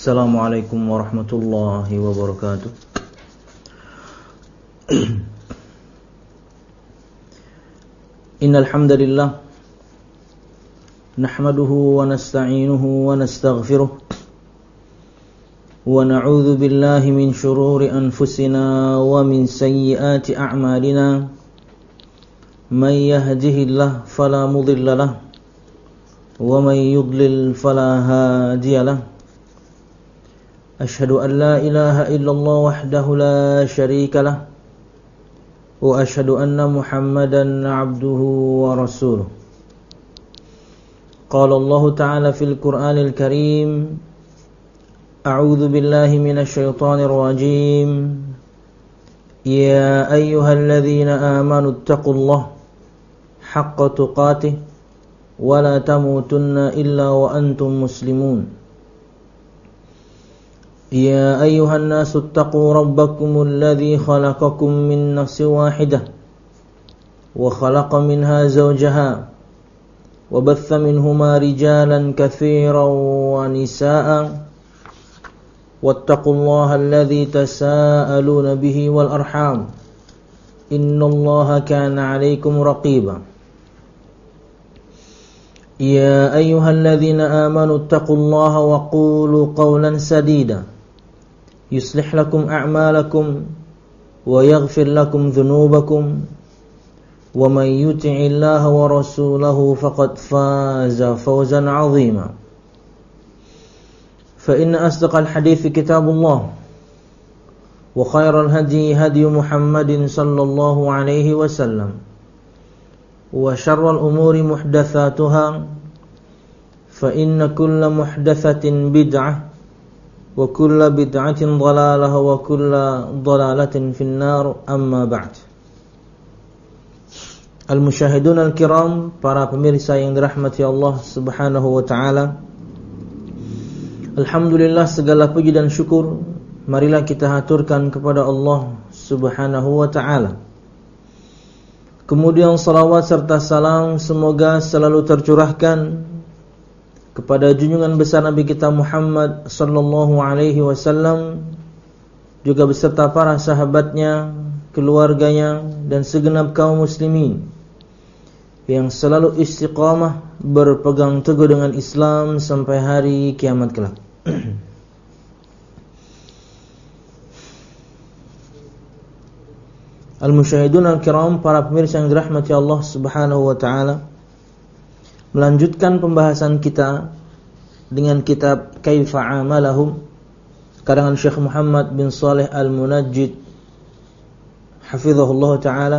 Assalamualaikum warahmatullahi wabarakatuh. Innal hamdalillah nahmaduhu wa nasta'inuhu wa nastaghfiruh wa na'udzu billahi min shururi anfusina wa min sayyiati a'malina. May yahdihillahu fala mudilla lahu wa may yudlil fala hadiya lahu. Ashhadu an la ilaha illallah wahdahu la syarika lah wa ashhadu anna Muhammadan abduhu wa rasuluh. Qala Allah ta'ala fil Qur'anil Karim, a'udzu billahi minasy syaithanir rajim. Ya ayyuhalladzina amanu taqullaha haqqa tuqatih wa la tamutunna illa wa antum muslimun. يا أيها الناس اتقوا ربكم الذي خلقكم من نفس واحدة وخلق منها زوجها وبث منهما رجالا كثيرا ونساء واتقوا الله الذي تساءلون به والأرحام إن الله كان عليكم رقيبا يا أيها الذين آمنوا اتقوا الله وقولوا قولا سديدا يصلح لكم أعمالكم ويغفر لكم ذنوبكم ومن يطع الله ورسوله فقد فاز فوزا عظيما فإن أصدق الحديث كتاب الله وخير الهدي هدي محمد صلى الله عليه وسلم وشر الأمور محدثاتها فإن كل محدثة بدعة wa kullu bid'atin dhalalah wa kullu dhalalatin finnar, amma ba'd. Al-musyahidun al-kiram, para pemirsa yang dirahmati Allah Subhanahu wa taala. Alhamdulillah, segala puji dan syukur marilah kita haturkan kepada Allah Subhanahu wa taala. Kemudian salawat serta salam semoga selalu tercurahkan kepada junjungan besar Nabi kita Muhammad sallallahu alaihi wasallam, juga beserta para sahabatnya, keluarganya, dan segenap kaum muslimin yang selalu istiqamah berpegang teguh dengan Islam sampai hari kiamat kelak. Al-musyahidun al-kiram, para pemirsa yang dirahmati Allah Subhanahu wa taala, melanjutkan pembahasan kita dengan kitab Kaifa Amalahum karangan Syekh Muhammad bin Shalih Al-Munajjid hafizahullah taala,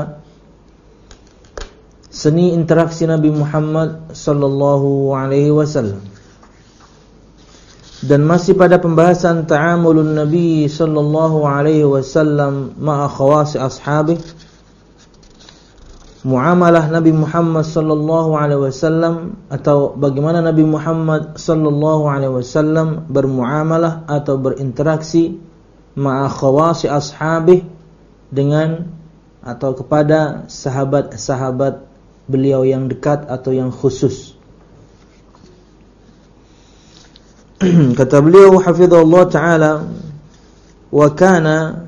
seni interaksi Nabi Muhammad sallallahu alaihi wasallam. Dan masih pada pembahasan ta'amulun Nabi sallallahu alaihi wasallam ma'a khawasi ashabih, muamalah Nabi Muhammad sallallahu alaihi wasallam, atau bagaimana Nabi Muhammad sallallahu alaihi wasallam bermuamalah atau berinteraksi ma'a khawasi ashabih, dengan atau kepada sahabat-sahabat beliau yang dekat atau yang khusus. Kata beliau hafizahullah taala, wa kana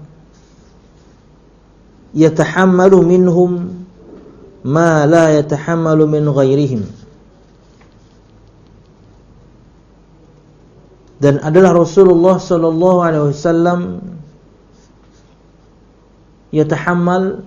yatahammalu minhum ma la yatahammalu min ghairihim. Dan adalah Rasulullah sallallahu alaihi wasallam yatahammal,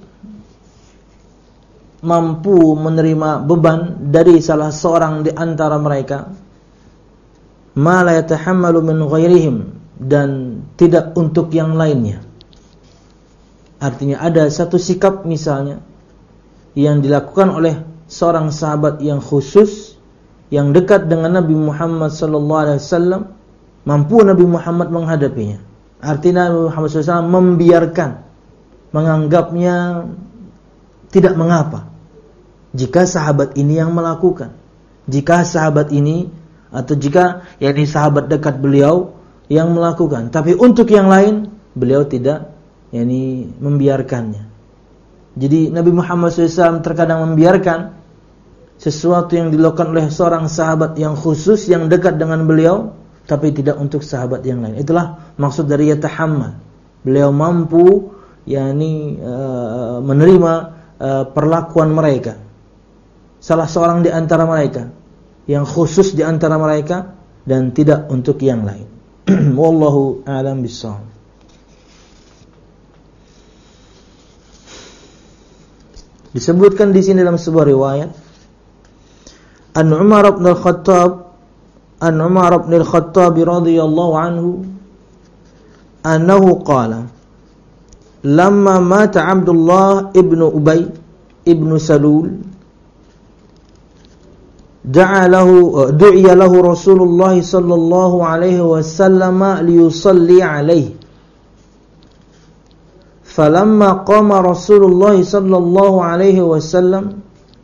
mampu menerima beban dari salah seorang di antara mereka, ma la yatahammalu min ghairihim, dan tidak untuk yang lainnya. Artinya ada satu sikap misalnya yang dilakukan oleh seorang sahabat yang khusus, yang dekat dengan Nabi Muhammad sallallahu alaihi wasallam, mampu Nabi Muhammad menghadapinya. Artinya Nabi Muhammad SAW membiarkan, menganggapnya tidak mengapa jika sahabat ini yang melakukan. Jika sahabat ini, atau jika yakni sahabat dekat beliau yang melakukan, tapi untuk yang lain beliau tidak yakni membiarkannya. Jadi Nabi Muhammad SAW terkadang membiarkan sesuatu yang dilakukan oleh seorang sahabat yang khusus yang dekat dengan beliau, tapi tidak untuk sahabat yang lain. Itulah maksud dari yatahammal. Beliau mampu menerima perlakuan mereka. Salah seorang di antara mereka, yang khusus di antara mereka dan tidak untuk yang lain. Wallahu a'lam bissawab. Disebutkan di sini dalam sebuah riwayat, An Umar bin Al-Khattab radhiyallahu anhu annahu qala lamma mata Abdullah ibn Ubay ibn Salul du'iya lahu Rasulullah sallallahu alaihi wasallam liyusalli alaihi. Falamma qama Rasulullah sallallahu alaihi wasallam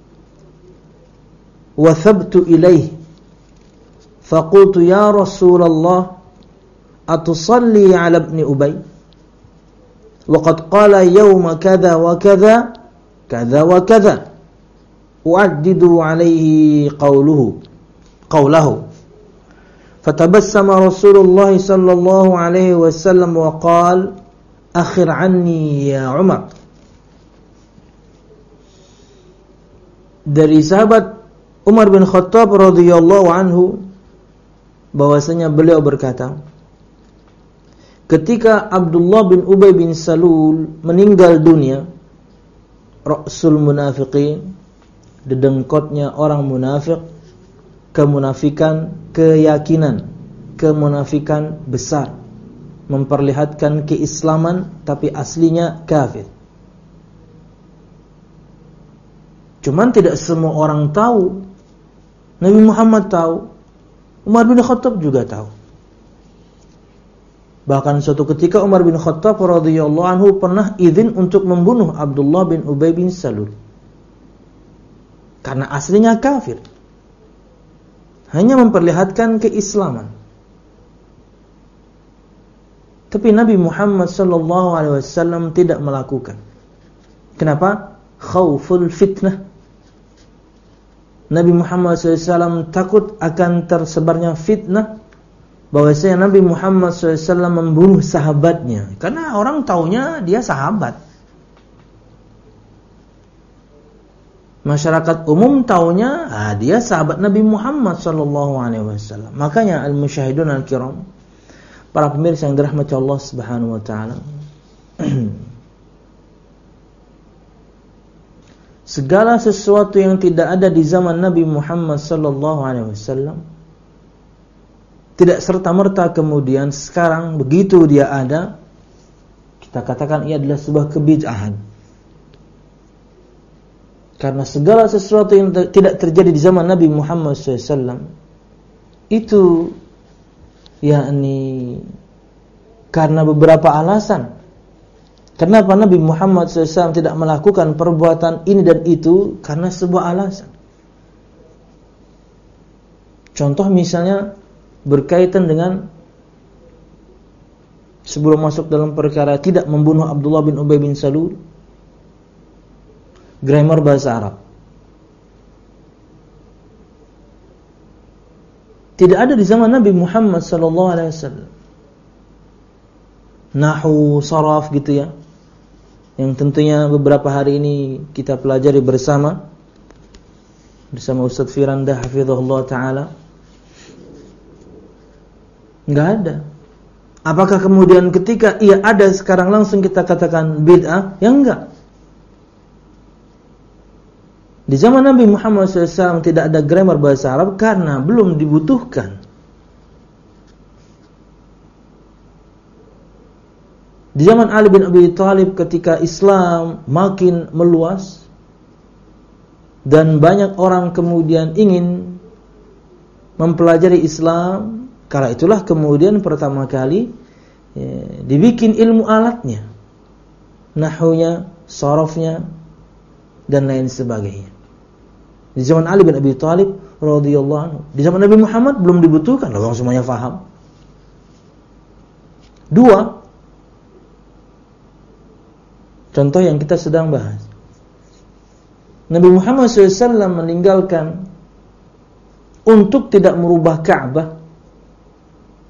wa thabtu ilaihi faqultu ya Rasulullah atusalli ala ibn Ubay wa qad qala yawma kadha wa kadha kadha wa kadha u'addidu alaihi qawlahu fatabassama Rasulullah sallallahu alaihi wasallam wa qala akhir anni ya Umar. Dari sahabat Umar bin Khattab radhiyallahu anhu bahwasanya beliau berkata, ketika Abdullah bin Ubay bin Salul meninggal dunia, ra'sul munafiqin, dedengkotnya orang munafik, kemunafikan, keyakinan, kemunafikan besar, memperlihatkan keislaman tapi aslinya kafir. Cuman tidak semua orang tahu. Nabi Muhammad tahu, Umar bin Khattab juga tahu. Bahkan suatu ketika Umar bin Khattab radhiyallahu anhu pernah izin untuk membunuh Abdullah bin Ubay bin Salul karena aslinya kafir, hanya memperlihatkan keislaman. Tapi Nabi Muhammad sallallahu alaihi wasallam tidak melakukan. Kenapa? Khauful fitnah. Nabi Muhammad SAW takut akan tersebarnya fitnah bahwasanya Nabi Muhammad SAW membunuh sahabatnya, karena orang taunya dia sahabat. Masyarakat umum taunya dia sahabat Nabi Muhammad SAW. Makanya al-musyahidun al-kiram, para pemirsa yang dirahmati Allah Subhanahu wa taala, segala sesuatu yang tidak ada di zaman Nabi Muhammad sallallahu alaihi wasallam tidak serta-merta kemudian sekarang begitu dia ada kita katakan ia adalah sebuah kebid'ahan. Karena segala sesuatu yang tidak terjadi di zaman Nabi Muhammad SAW itu karena beberapa alasan. Kenapa Nabi Muhammad SAW tidak melakukan perbuatan ini dan itu? Karena sebuah alasan. Contoh misalnya berkaitan dengan sebelum masuk dalam perkara tidak membunuh Abdullah bin Ubay bin Salul, grammar bahasa Arab. Tidak ada di zaman Nabi Muhammad SAW. Nahwu, saraf gitu ya, yang tentunya beberapa hari ini kita pelajari bersama Ustaz Firanda hafizahullah ta'ala. Enggak ada. Apakah kemudian ketika ia ada sekarang langsung kita katakan bid'ah? Ya enggak. Di zaman Nabi Muhammad SAW tidak ada grammar bahasa Arab karena belum dibutuhkan. Di zaman Ali bin Abi Thalib ketika Islam makin meluas dan banyak orang kemudian ingin mempelajari Islam, kala itulah kemudian pertama kali dibikin ilmu alatnya, nahwunya, sarafnya dan lain sebagainya. Di zaman Ali bin Abi Thalib radhiyallahu anhu, di zaman Nabi Muhammad belum dibutuhkan, orang semuanya faham. Dua, contoh yang kita sedang bahas. Nabi Muhammad SAW meninggalkan untuk tidak merubah Ka'bah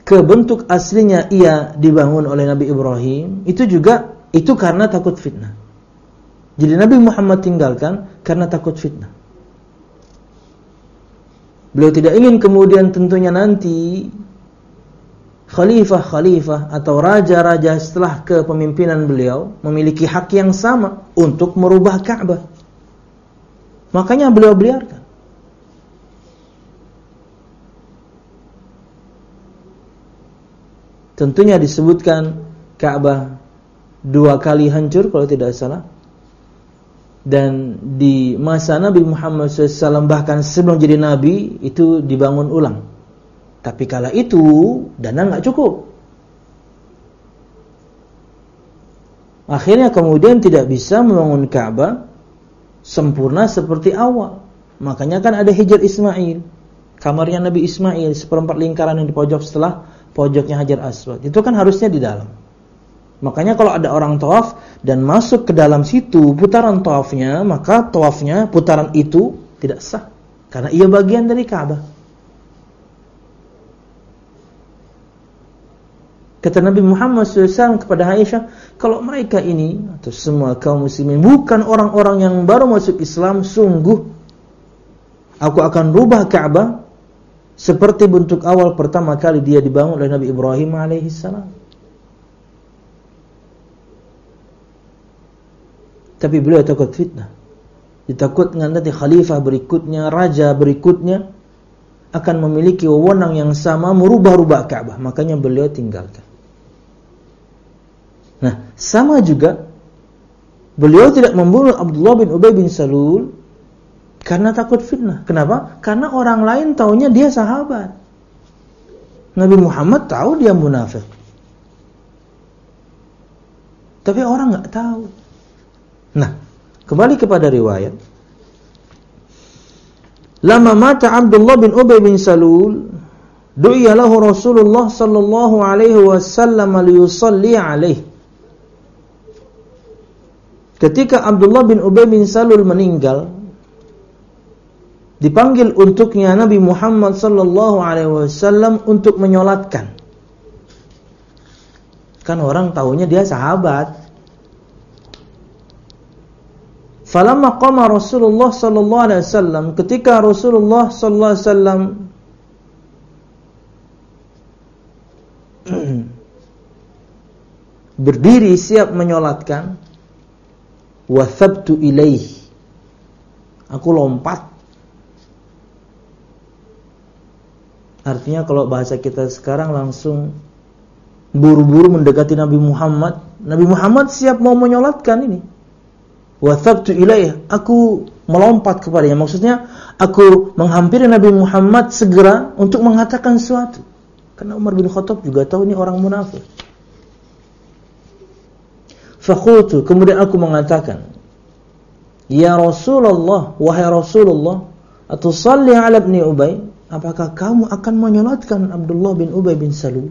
ke bentuk aslinya ia dibangun oleh Nabi Ibrahim, itu karena takut fitnah. Jadi Nabi Muhammad tinggalkan karena takut fitnah. Beliau tidak ingin kemudian tentunya nanti khalifah-khalifah atau raja-raja setelah kepemimpinan beliau memiliki hak yang sama untuk merubah Ka'bah. Makanya beliau biarkan. Tentunya disebutkan Ka'bah 2 kali hancur kalau tidak salah. Dan di masa Nabi Muhammad SAW bahkan sebelum jadi Nabi itu dibangun ulang. Tapi kala itu dana nggak cukup. Akhirnya kemudian tidak bisa membangun Ka'bah sempurna seperti awal. Makanya kan ada Hijr Ismail, kamarnya Nabi Ismail, seperempat lingkaran yang di pojok setelah pojoknya Hajar Aswad. Itu kan harusnya di dalam. Makanya kalau ada orang tawaf dan masuk ke dalam situ putaran tawafnya, maka tawafnya putaran itu tidak sah karena ia bagian dari Ka'bah. Kata Nabi Muhammad SAW kepada Aisyah, kalau mereka ini atau semua kaum muslimin bukan orang-orang yang baru masuk Islam, sungguh aku akan rubah Ka'bah seperti bentuk awal pertama kali dia dibangun oleh Nabi Ibrahim alaihissalam. Tapi beliau takut fitnah. Ditakutkan nanti khalifah berikutnya, raja berikutnya akan memiliki wewenang yang sama merubah-rubah Ka'bah. Makanya beliau tinggalkan. Nah, sama juga beliau tidak membunuh Abdullah bin Ubay bin Salul karena takut fitnah. Kenapa? Karena orang lain taunya dia sahabat. Nabi Muhammad tahu dia munafik. Tapi orang enggak tahu. Nah, kembali kepada riwayat. Lama mata Abdullah bin Ubay bin Salul, du'iya lahu Rasulullah sallallahu alaihi wasallam liyusalli alaihi. Ketika Abdullah bin Ubay bin Salul meninggal, dipanggil untuknya Nabi Muhammad sallallahu alaihi wasallam untuk menyolatkan. Kan orang tahunya dia sahabat. Falamma qama Rasulullah sallallahu alaihi wasallam, ketika Rasulullah sallallahu alaihi wasallam berdiri siap menyolatkan, wa thabtu ilaihi, aku lompat. Artinya kalau bahasa kita sekarang langsung buru-buru mendekati Nabi Muhammad. Nabi Muhammad siap mau menyolatkan ini. Wa thabtu ilaih, aku melompat kepadanya. Maksudnya aku menghampiri Nabi Muhammad segera untuk mengatakan sesuatu. Karena Umar bin Khattab juga tahu ini orang munafik. Faqultu, kemudian aku mengatakan, ya Rasulullah, wahai Rasulullah, atusalli ala ibni Ubay, apakah kamu akan menyolatkan Abdullah bin Ubay bin Salul?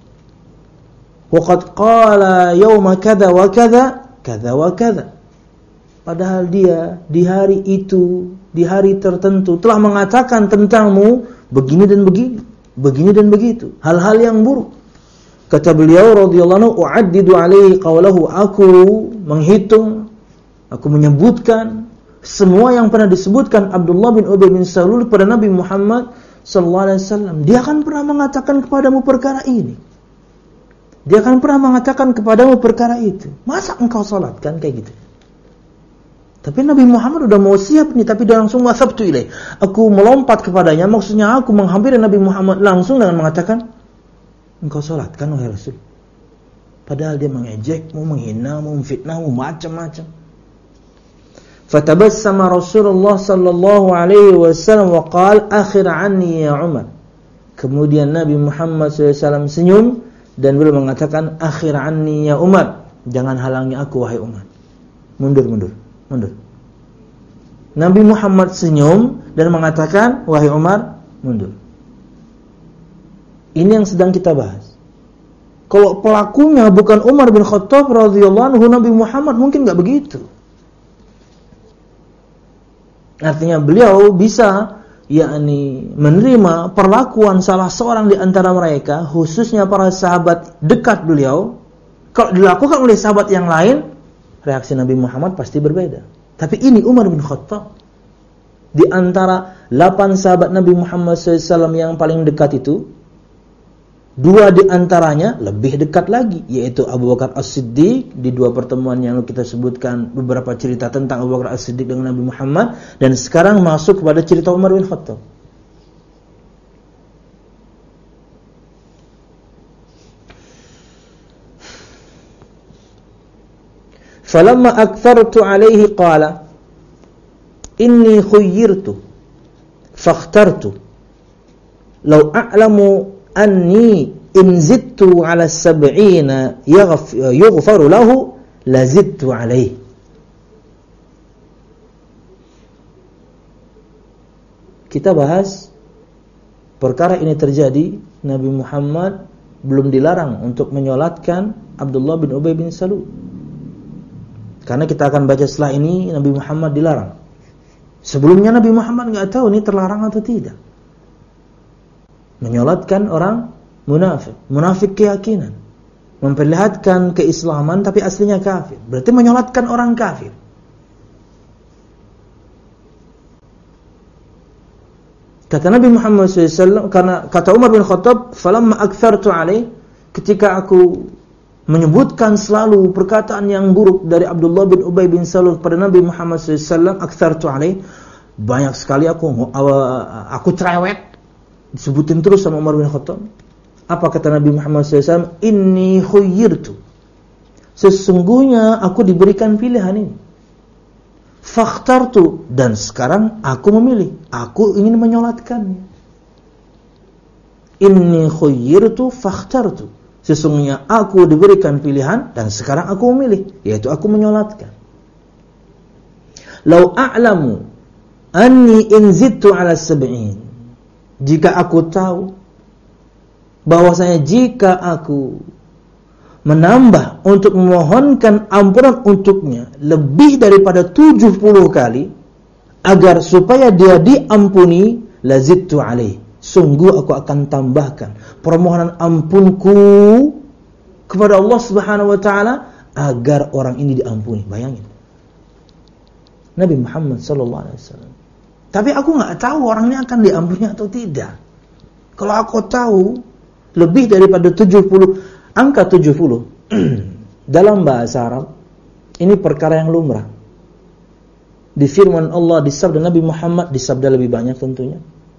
Waqad qala yawma kadza wa kadza, kadza wa kadza. Padahal dia di hari itu, di hari tertentu telah mengatakan tentangmu begini dan begini, begini dan begitu, hal-hal yang buruk. Kata beliau radhiyallahu anhu, u'addidu alaihi qawlahu, aku menghitung, aku menyebutkan semua yang pernah disebutkan Abdullah bin Ubay bin Salul kepada Nabi Muhammad sallallahu alaihi wasallam. Dia akan pernah mengatakan kepadamu perkara ini. Dia akan pernah mengatakan kepadamu perkara itu. Masa engkau salatkan kayak gitu? Tapi Nabi Muhammad udah mau siap nih, tapi dia langsung wasabtu ilaih. Aku melompat kepadanya, maksudnya aku menghampiri Nabi Muhammad langsung dengan mengatakan, engkau salatkan wahai Rasul. Padahal dia mengejek, mau menghina, mau memfitnah, mau macam-macam. Fatabassama Rasulullah sallallahu alaihi wasallam wa qala akhir anni ya Umar. Kemudian Nabi Muhammad SAW senyum dan beliau mengatakan akhir anni ya Umar, jangan halangi aku wahai Umar. Mundur. Nabi Muhammad senyum dan mengatakan, wahai Umar, mundur. Ini yang sedang kita bahas. Kalau pelakunya bukan Umar bin Khattab radhiyallahu anhu, Nabi Muhammad mungkin enggak begitu. Artinya beliau bisa yakni menerima perlakuan salah seorang di antara mereka, khususnya para sahabat dekat beliau, kalau dilakukan oleh sahabat yang lain, reaksi Nabi Muhammad pasti berbeda. Tapi ini Umar bin Khattab, di antara 8 sahabat Nabi Muhammad SAW yang paling dekat itu, 2 di antaranya lebih dekat lagi, yaitu Abu Bakar As-Siddiq. Di 2 pertemuan yang kita sebutkan beberapa cerita tentang Abu Bakar As-Siddiq dengan Nabi Muhammad, dan sekarang masuk kepada cerita Umar bin Khattab. Falamma aktsartu alaihi qala inni khuyyirtu fakhtartu law a'lamu anni in zidtu ala 70 yughfaru lahu la zidtu alaihi. Kita bahas perkara ini terjadi, Nabi Muhammad belum dilarang untuk menyolatkan Abdullah bin Ubay bin Salul. Karena kita akan baca setelah ini Nabi Muhammad dilarang. Sebelumnya Nabi Muhammad enggak tahu ini terlarang atau tidak. Menyolatkan orang munafik, munafik keyakinan, memperlihatkan keislaman tapi aslinya kafir. Berarti menyolatkan orang kafir. Kata Nabi Muhammad SAW, karena kata Umar bin Khattab, falamma aktsartu alaih, ketika aku menyebutkan selalu perkataan yang buruk dari Abdullah bin Ubay bin Salul kepada Nabi Muhammad SAW, aktsartu alaih, banyak sekali aku cerewet, disebutin terus sama Umar bin Khattab. Apa kata Nabi Muhammad SAW? Inni khuyyirtu, sesungguhnya aku diberikan pilihan ini. Fakhtartu, dan sekarang aku memilih, aku ingin menyolatkannya. Inni khuyyirtu fakhtartu, sesungguhnya aku diberikan pilihan dan sekarang aku memilih, yaitu aku menyolatkan. Lau a'lamu anni in zidtu ala 70, jika aku tahu bahwasanya jika aku menambah untuk memohonkan ampunan untuknya lebih daripada 70 kali agar supaya dia diampuni, lazidtu alaih, sungguh aku akan tambahkan permohonan ampunku kepada Allah Subhanahu wa taala agar orang ini diampuni. Bayangin, Nabi Muhammad sallallahu alaihi wasallam. Tapi aku enggak tahu orangnya akan diampuni atau tidak. Kalau aku tahu lebih daripada 70, angka 70 dalam bahasa Arab ini perkara yang lumrah. Di firman Allah, di sabda Nabi Muhammad, di sabda lebih banyak tentunya.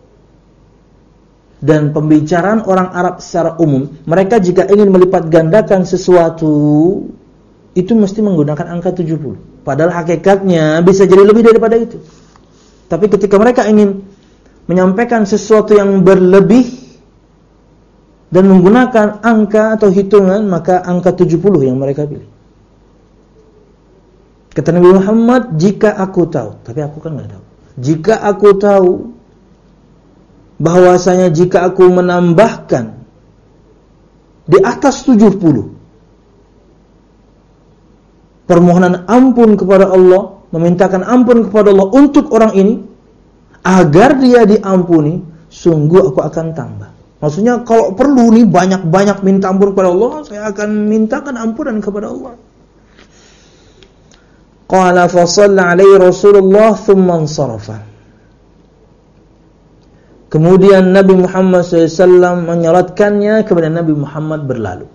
Dan pembicaraan orang Arab secara umum, mereka jika ingin melipat gandakan sesuatu itu mesti menggunakan angka 70. Padahal hakikatnya bisa jadi lebih daripada itu. Tapi ketika mereka ingin menyampaikan sesuatu yang berlebih dan menggunakan angka atau hitungan, maka angka 70 yang mereka pilih. Kata Nabi Muhammad, jika aku tahu, tapi aku kan enggak tahu. Jika aku tahu bahwasanya jika aku menambahkan di atas 70 permohonan ampun kepada Allah, memintakan ampun kepada Allah untuk orang ini agar dia diampuni, sungguh aku akan tambah. Maksudnya kalau perlu nih banyak-banyak minta ampun kepada Allah, saya akan mintakan ampunan kepada Allah. Qala fa shalla alaihi Rasulullah thumma ansarafa. Kemudian Nabi Muhammad SAW menyolatkannya, kemudian Nabi Muhammad berlalu.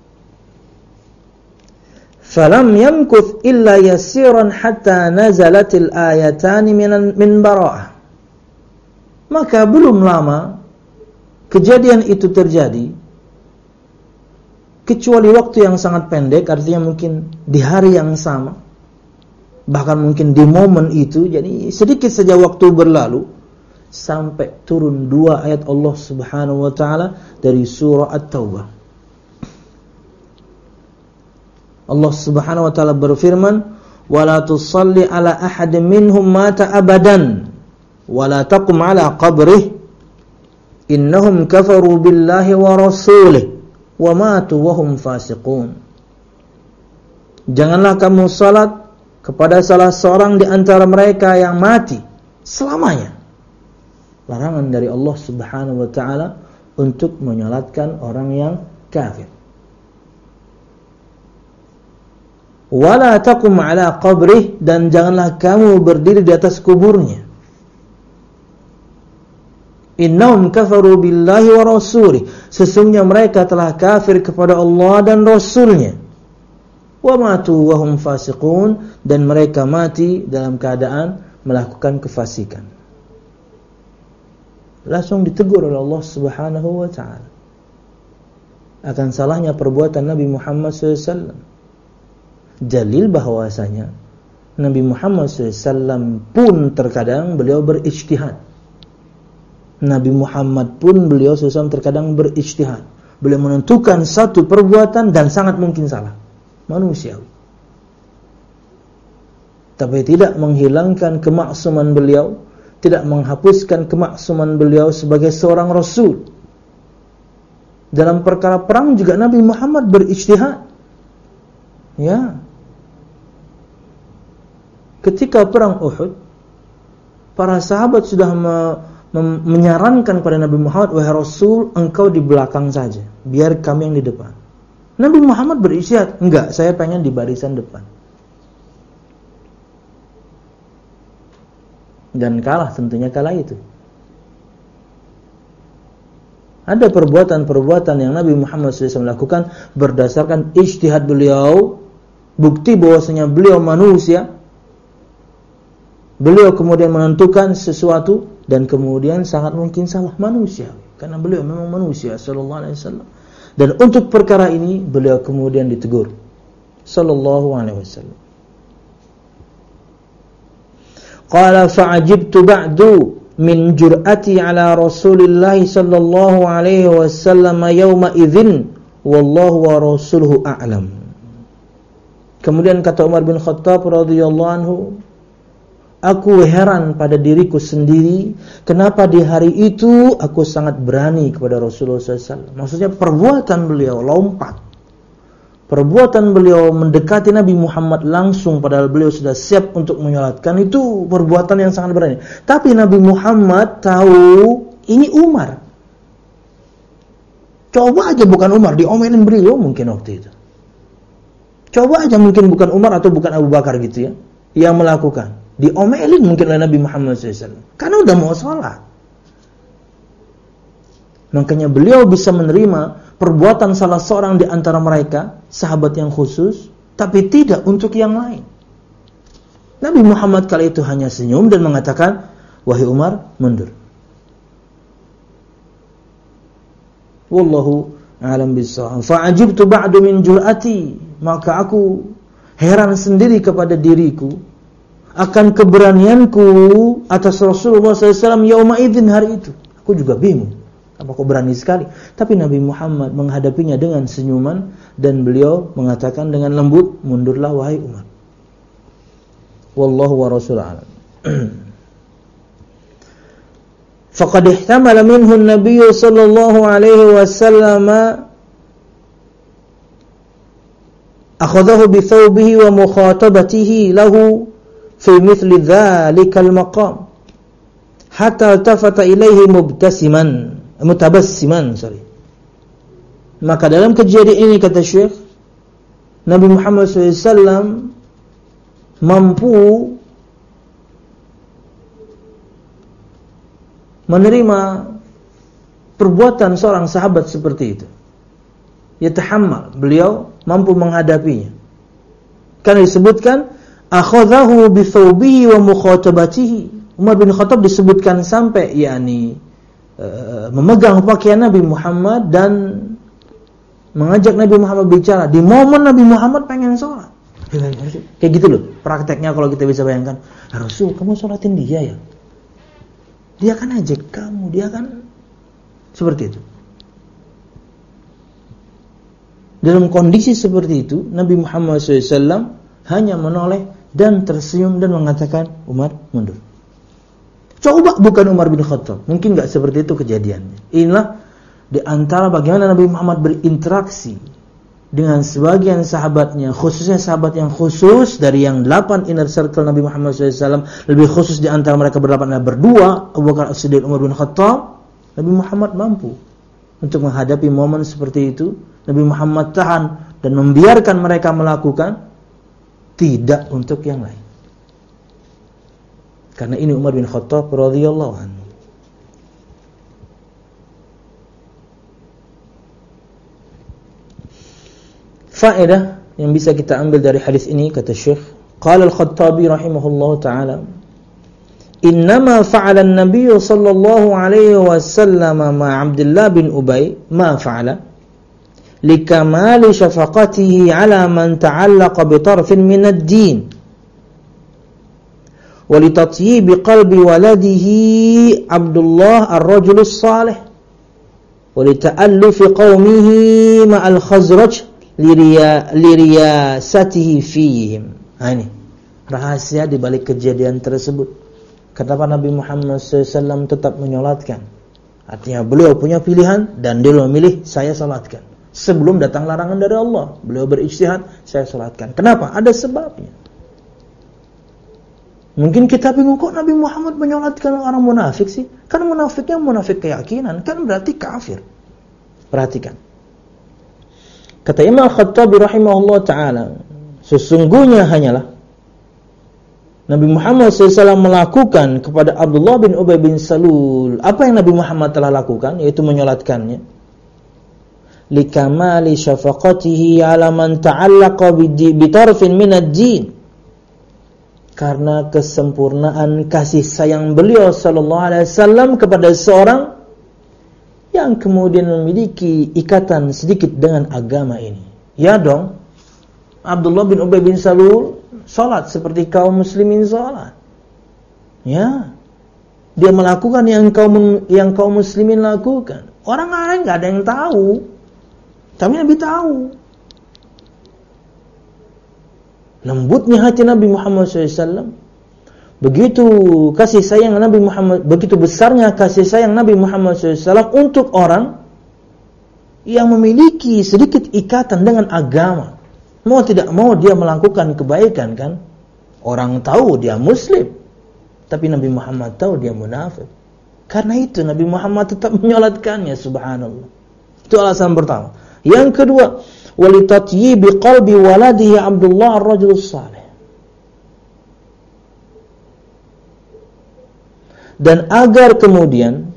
Falam yamkuth illa yasiran hatta nazalatil ayatani min bara'ah. Maka belum lama kejadian itu terjadi, kecuali waktu yang sangat pendek, artinya mungkin di hari yang sama, bahkan mungkin di momen itu. Jadi sedikit saja waktu berlalu sampai turun 2 ayat Allah Subhanahu wa taala dari surah At-Taubah. Allah Subhanahu wa taala berfirman, "Wala tusalli ala ahadin minhum mata abadan, wala taqum ala qabrihi innahum kafaru billahi wa rasulih wa matu wa hum fasiqun." Janganlah kamu salat kepada salah seorang di antara mereka yang mati selamanya, larangan dari Allah Subhanahu wa taala untuk menyolatkan orang yang kafir. Wala taqum ala qabrih, dan janganlah kamu berdiri di atas kuburnya. Innahum kafaru billahi wa rasulih, sesungguhnya mereka telah kafir kepada Allah dan Rasulnya. Wa matu wa hum fasiqun, dan mereka mati dalam keadaan melakukan kefasikan. Langsung ditegur oleh Allah Subhanahu wa taala akan salahnya perbuatan Nabi Muhammad SAW. Dalil bahwasanya Nabi Muhammad SAW pun terkadang beliau berijtihad. Nabi Muhammad pun beliau SAW terkadang berijtihad. Beliau menentukan satu perbuatan dan sangat mungkin salah. Manusiawi. Tapi tidak menghilangkan kemaksuman beliau, tidak menghapuskan kemaksuman beliau sebagai seorang Rasul. Dalam perkara perang juga Nabi Muhammad berijtihad. Ya. Ketika perang Uhud, para sahabat sudah menyarankan kepada Nabi Muhammad, wahai Rasul, engkau di belakang saja, biar kami yang di depan. Nabi Muhammad berijtihad, enggak, saya pengen di barisan depan. Dan kalah, tentunya kalah itu. Ada perbuatan-perbuatan yang Nabi Muhammad SAW lakukan berdasarkan ijtihad beliau, bukti bahwasanya beliau manusia. Beliau kemudian menentukan sesuatu dan kemudian sangat mungkin salah, manusia, karena beliau memang manusia sallallahu alaihi wasallam. Dan untuk perkara ini beliau kemudian ditegur sallallahu alaihi wasallam. Qala fa'ajibtu ba'du min jur'ati ala Rasulillah sallallahu alaihi wasallam yawma idzin wallahu wa rasuluhu a'lam. Kemudian kata Umar bin Khattab radhiyallahu anhu, aku heran pada diriku sendiri, kenapa di hari itu aku sangat berani kepada Rasulullah SAW. Maksudnya perbuatan beliau lompat, perbuatan beliau mendekati Nabi Muhammad langsung, padahal beliau sudah siap untuk menyolatkan, itu perbuatan yang sangat berani. Tapi Nabi Muhammad tahu ini Umar. Coba aja bukan Umar, diomelin beliau mungkin waktu itu. Coba aja mungkin bukan Umar atau bukan Abu Bakar gitu ya, yang melakukan. Diomelin mungkin oleh Nabi Muhammad SAW, karena udah mau sholat. Makanya beliau bisa menerima perbuatan salah seorang di antara mereka, sahabat yang khusus, tapi tidak untuk yang lain. Nabi Muhammad kala itu hanya senyum dan mengatakan, wahai Umar, mundur. Wallahu a'lam bishawab. Fa'ajibtu ba'du min jur'ati, maka aku heran sendiri kepada diriku akan keberanianku atas Rasulullah SAW yauma idzin, hari itu. Aku juga bingung, apa kok berani sekali. Tapi Nabi Muhammad menghadapinya dengan senyuman dan beliau mengatakan dengan lembut, mundurlah wahai Umar. Wallahu wa rasuluhu a'lam. Faqad ihtamala minhu an-nabiy sallallahu alaihi wasallam akhadahu bi thawbihi wa mukhatabatihi lahu fi mithli dhalikal maqam hatta altafata ilaihi mutabassiman. Maka dalam kejadian ini, kata Syekh, Nabi Muhammad SAW mampu menerima perbuatan seorang sahabat seperti itu. Yatahammal, beliau mampu menghadapinya. Karena disebutkan akhadhahu bi thawbihi wa mukhatabatihi. Umar bin Khattab disebutkan sampai memegang pakaian Nabi Muhammad dan mengajak Nabi Muhammad bicara di momen Nabi Muhammad pengen sholat. Kayak gitu loh prakteknya kalau kita bisa bayangkan. Rasul, kamu sholatin dia ya? Dia kan ajak kamu, dia kan seperti itu. Dalam kondisi seperti itu, Nabi Muhammad SAW hanya menoleh dan tersenyum dan mengatakan, Umar, mundur. Coba bukan Umar bin Khattab, mungkin gak seperti itu kejadiannya. Inilah di antara bagaimana Nabi Muhammad berinteraksi dengan sebagian sahabatnya, khususnya sahabat yang khusus dari yang 8 inner circle Nabi Muhammad SAW, lebih khusus di antara mereka berdelapan adalah berdua, Abu Bakar As-Siddiq, Umar bin Khattab. Nabi Muhammad mampu untuk menghadapi momen seperti itu. Nabi Muhammad tahan dan membiarkan mereka melakukan, tidak untuk yang lain. Karena ini Umar bin Khattab radhiyallahu anhu. Faedah yang bisa kita ambil dari hadis ini, kata Syekh, qala Al-Khattabi rahimahullahu taala, innama fa'ala an-nabiy sallallahu alaihi wasallam ma Abdullah bin Ubay ma fa'ala likamali syafaqatihi ala man ta'allaqa bi tarfin min ad-din wa litatyibi qalbi waladihi Abdullah ar-rajul as-salih wa lita'allufi qaumihi ma'al Khazraj liriyasatihi fihim. Nah, ini rahasia di balik kejadian tersebut. Kenapa Nabi Muhammad SAW tetap menyolatkan? Artinya beliau punya pilihan dan dia memilih, saya solatkan. Sebelum datang larangan dari Allah, beliau berijtihad, saya solatkan. Kenapa? Ada sebabnya. Mungkin kita bingung, kok Nabi Muhammad menyolatkan orang munafik sih? Kan munafiknya munafik keyakinan, kan berarti kafir. Perhatikan. Kata Imam Khattabi rahimahullah ta'ala, sesungguhnya hanyalah Nabi Muhammad SAW melakukan kepada Abdullah bin Ubay bin Salul apa yang Nabi Muhammad telah lakukan, yaitu menyolatkannya, likamali syafaqatihi ala man ta'allaqa bitarfin minad din, karena kesempurnaan kasih sayang beliau sallallahu alaihi wasallam kepada seorang yang kemudian memiliki ikatan sedikit dengan agama ini. Ya dong, Abdullah bin Ubay bin Salul salat seperti kaum muslimin salat. Ya, dia melakukan yang kaum muslimin lakukan. Orang lain nggak ada yang tahu, tapi Nabi tahu. Lembutnya hati Nabi Muhammad SAW, begitu kasih sayang Nabi Muhammad, begitu besarnya kasih sayang Nabi Muhammad SAW untuk orang yang memiliki sedikit ikatan dengan agama. Mau tidak mau dia melakukan kebaikan kan? Orang tahu dia muslim, tapi Nabi Muhammad tahu dia munafik. Karena itu Nabi Muhammad tetap menyolatkannya, subhanallah. Itu alasan pertama. Yang kedua, walitatyibi qalbi waladihi Abdullah ar-rajul salih. Dan agar kemudian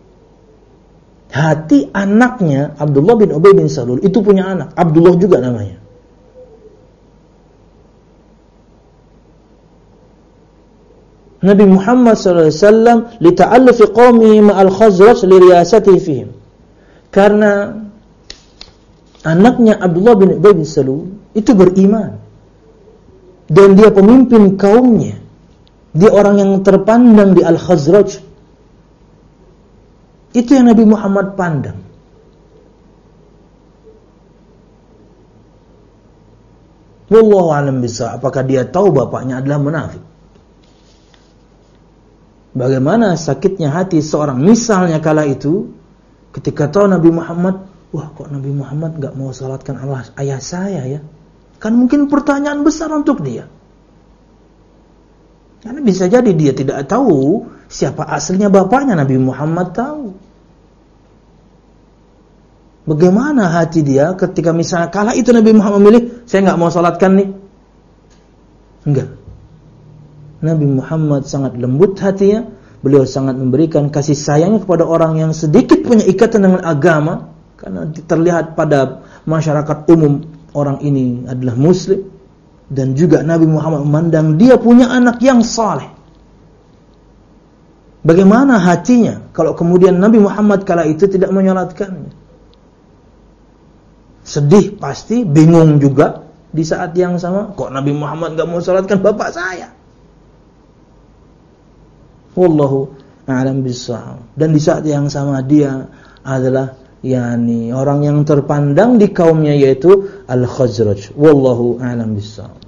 hati anaknya Abdullah bin Ubay bin Salul, itu punya anak, Abdullah juga namanya. Nabi Muhammad SAW lita'allufi qawmihi ma'al Khazraj liriyasatihi fihim. Karena anaknya Abdullah bin Ubay bin Salul itu beriman dan dia pemimpin kaumnya. Dia orang yang terpandang di Al-Khazraj. Itu yang Nabi Muhammad pandang. Wallahu a'lam bishawab. Apakah dia tahu bapaknya adalah munafik? Bagaimana sakitnya hati seorang misalnya kala itu ketika tahu Nabi Muhammad, wah kok Nabi Muhammad gak mau salatkan ayah saya ya? Kan mungkin pertanyaan besar untuk dia. Karena bisa jadi dia tidak tahu siapa aslinya bapaknya, Nabi Muhammad tahu. Bagaimana hati dia ketika misalnya kala itu Nabi Muhammad memilih, saya nggak mau salatkan nih. Enggak. Nabi Muhammad sangat lembut hatinya, beliau sangat memberikan kasih sayangnya kepada orang yang sedikit punya ikatan dengan agama, karena terlihat pada masyarakat umum orang ini adalah muslim. Dan juga Nabi Muhammad memandang dia punya anak yang saleh. Bagaimana hatinya kalau kemudian Nabi Muhammad kala itu tidak menyolatkannya? Sedih pasti, bingung juga. Di saat yang sama, kok Nabi Muhammad gak mau salatkan bapak saya? Wallahu a'lam bishawab. Dan di saat yang sama dia adalah orang yang terpandang di kaumnya, yaitu Al-Khazraj. Wallahu a'lam bishawab.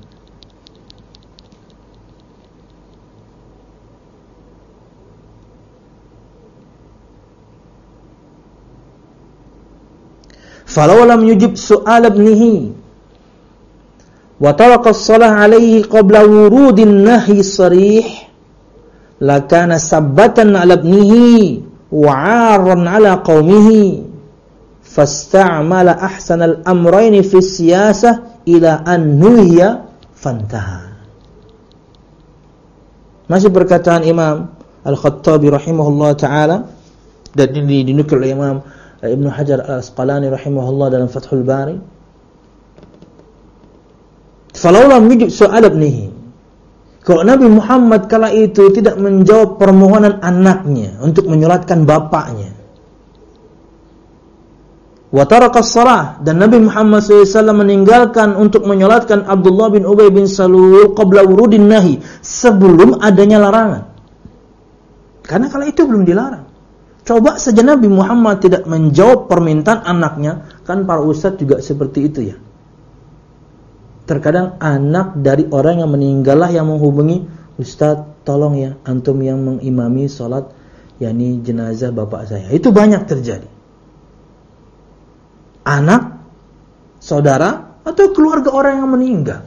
falau lam yujib su'al ibnihi wa taraka as-salah alaihi qabla wurudin nahyi sarih lakana sabbatan 'ala ibnihi wa 'arran 'ala qaumihi fasta'mala ahsanal amrayni fi siyasah ila an nuhiya fantaha. Masih perkataan Imam Al-Khattabi rahimahullah ta'ala, dan ini dinukil oleh Imam Ibnu Hajar Al-Asqalani rahimahullah dalam Fathul Bari. Falau lam yujib su'al ibnihi, kalau Nabi Muhammad kala itu tidak menjawab permohonan anaknya untuk menyolatkan bapaknya, wa taraka as-salah, dan Nabi Muhammad SAW meninggalkan untuk menyolatkan Abdullah bin Ubay bin Salul qabla wurudin nahi, sebelum adanya larangan. Karena kala itu belum dilarang. Coba saja Nabi Muhammad tidak menjawab permintaan anaknya, kan para ustadz juga seperti itu ya. Terkadang anak dari orang yang meninggal lah yang menghubungi, Ustadz tolong ya antum yang mengimami sholat yakni jenazah bapak saya. Itu banyak terjadi. Anak, saudara, atau keluarga orang yang meninggal,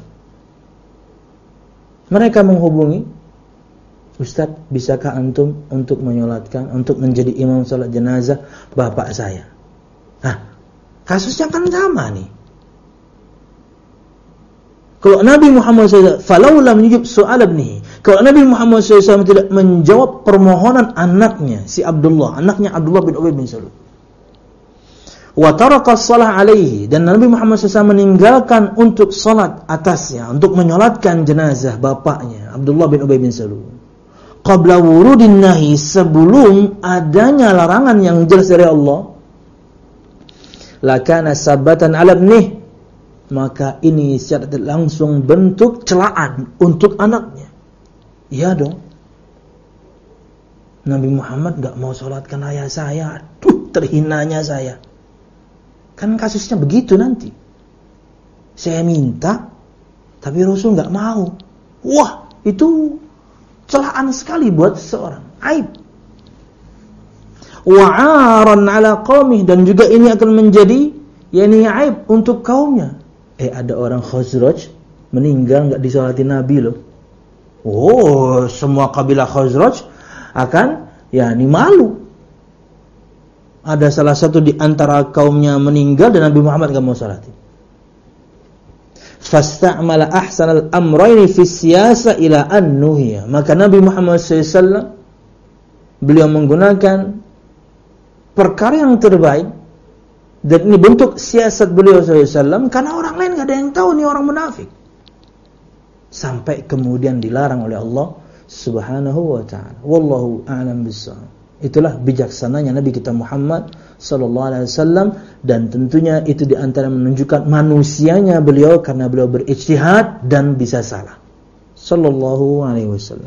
mereka menghubungi, Ustadz bisakah antum untuk menyolatkan, untuk menjadi imam sholat jenazah bapak saya. Nah, kasusnya kan sama nih. Kalau Nabi Muhammad SAW, falau lam yujib su'al ibnihi, kalau Nabi Muhammad SAW tidak menjawab permohonan anaknya, si Abdullah, anaknya Abdullah bin Ubay bin Salul, wa taraka shalah alaihi, dan Nabi Muhammad SAW meninggalkan untuk salat atasnya, untuk menyolatkan jenazah bapaknya Abdullah bin Ubay bin Salul, qabla wurudin nahi, sebelum adanya larangan yang jelas dari Allah, lakana sabatan ala ibnih, maka ini secara langsung bentuk celaan untuk anaknya. Iya dong, Nabi Muhammad gak mau sholatkan ayah saya, aduh terhinanya saya. Kan kasusnya begitu nanti. Saya minta, tapi Rasul gak mau. Wah, itu celaan sekali buat seseorang, aib. Wa'aran ala qaumih, dan juga ini akan menjadi yakni aib untuk kaumnya. Ada orang Khazraj meninggal enggak disolatin Nabi loh. Oh, semua kabilah Khazraj akan yakni malu. Ada salah satu di antara kaumnya meninggal dan Nabi Muhammad enggak mau salatin. Fasta'mala ahsanal amrayni fi siyasa ila an nuhiya. Maka Nabi Muhammad SAW beliau menggunakan perkara yang terbaik. Dan ini bentuk siasat beliau SAW, karena orang lain gak ada yang tahu nih orang munafik. Sampai kemudian dilarang oleh Allah Subhanahu wa ta'ala. Wallahu a'lam bissawab. Itulah bijaksananya Nabi kita Muhammad sallallahu alaihi wasallam, dan tentunya itu di antara menunjukkan manusianya beliau, karena beliau berijtihad dan bisa salah. Sallallahu alaihi wasallam.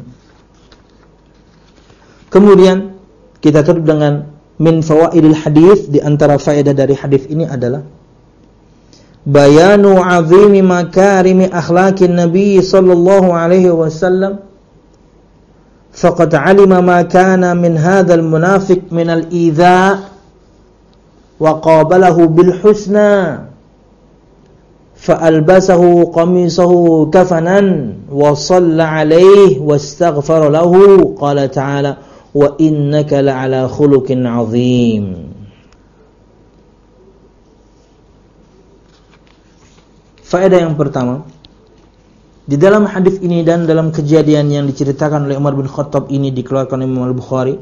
Kemudian kita tutup dengan min fawaidil hadis. Di antara faedah dari hadis ini adalah bayanu azimi makarimi akhlaqin nabi sallallahu alaihi wasallam, faqad alima ma kana min hadzal munafiq min al-idza wa qabalahu bil husna fa albasahu qamisahu kafanan wa shalla alaihi wastaghfara lahu, qala ta'ala wa innaka la'ala khuluqin 'azim. Faedah yang pertama, di dalam hadis ini dan dalam kejadian yang diceritakan oleh Umar bin Khattab ini dikeluarkan oleh Imam Al-Bukhari,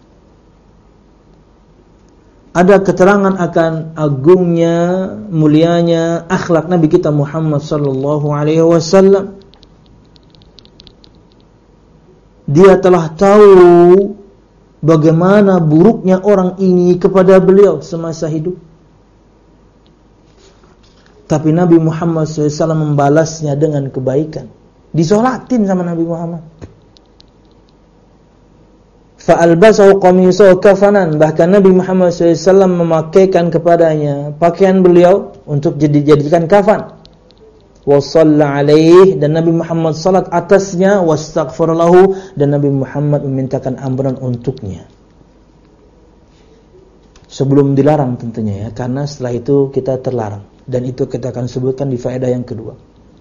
ada keterangan akan agungnya, mulianya akhlak Nabi kita Muhammad sallallahu alaihi wasallam. Dia telah tahu bagaimana buruknya orang ini kepada beliau semasa hidup. Tapi Nabi Muhammad SAW membalasnya dengan kebaikan. Disolatin sama Nabi Muhammad. Fa'albasahu qamisahu kafanan. Bahkan Nabi Muhammad SAW memakaikan kepadanya pakaian beliau untuk dijadikan kafan. Wa shalla alaihi, dan Nabi Muhammad salat atasnya, wastaghfar lahu, dan Nabi Muhammad memintakan ampunan untuknya. Sebelum dilarang tentunya ya, karena setelah itu kita terlarang, dan itu kita akan sebutkan di faedah yang kedua.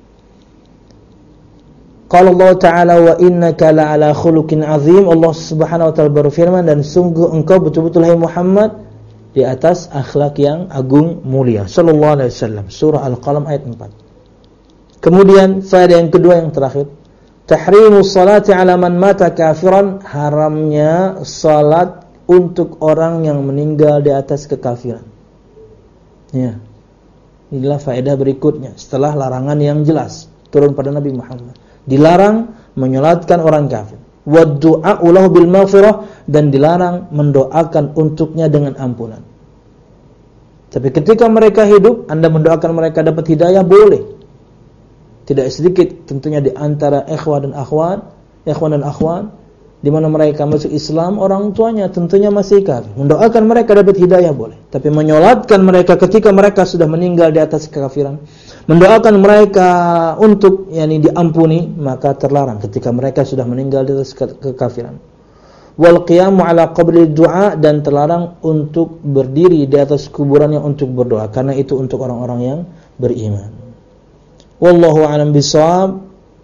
Qala Allah Ta'ala wa innaka la'ala khuluqin azim. Allah Subhanahu wa taala berfirman, dan sungguh engkau betul-betul hai Muhammad di atas akhlak yang agung mulia. Sallallahu alaihi wasallam. Surah Al-Qalam ayat 4. Kemudian faedah yang kedua yang terakhir, tahrimus salati ala man mata kafiran, haramnya salat untuk orang yang meninggal di atas kekafiran. Ya. Inilah faedah berikutnya setelah larangan yang jelas turun pada Nabi Muhammad. Dilarang menyolatkan orang kafir. Wa du'a'u lahu bil maghfirah, dan dilarang mendoakan untuknya dengan ampunan. Tapi ketika mereka hidup, Anda mendoakan mereka dapat hidayah, boleh. Tidak sedikit tentunya di antara ikhwan dan akhwat, di mana mereka masuk Islam, orang tuanya tentunya masih kafir. Mendoakan mereka dapat hidayah boleh. Tapi menyolatkan mereka ketika mereka sudah meninggal di atas kekafiran, mendoakan mereka untuk diampuni, maka terlarang ketika mereka sudah meninggal di atas kekafiran. Wal qiyamu ala qabri du'a, dan terlarang untuk berdiri di atas kuburannya untuk berdoa, karena itu untuk orang-orang yang beriman. Wallahu a'lam bishawab.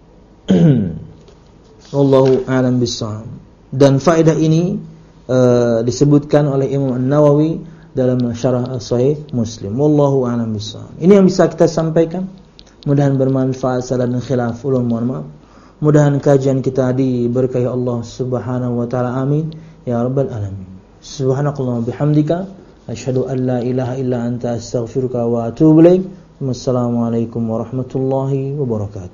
Wallahu a'lam bishawab. Dan faedah ini disebutkan oleh Imam An-Nawawi dalam Syarah Sahih Muslim. Wallahu a'lam bishawab. Ini yang bisa kita sampaikan. Mudah-mudahan bermanfaat. Salah dan khilaf, ulun mohon maaf. Mudah-mudahan kajian kita diberkahi Allah Subhanahu wa taala. Amin ya rabbal alamin. Subhanakallahumma bihamdika asyhadu an la ilaha illa anta astaghfiruka wa atubu ilaik. Wassalamualaikum warahmatullahi wabarakatuh.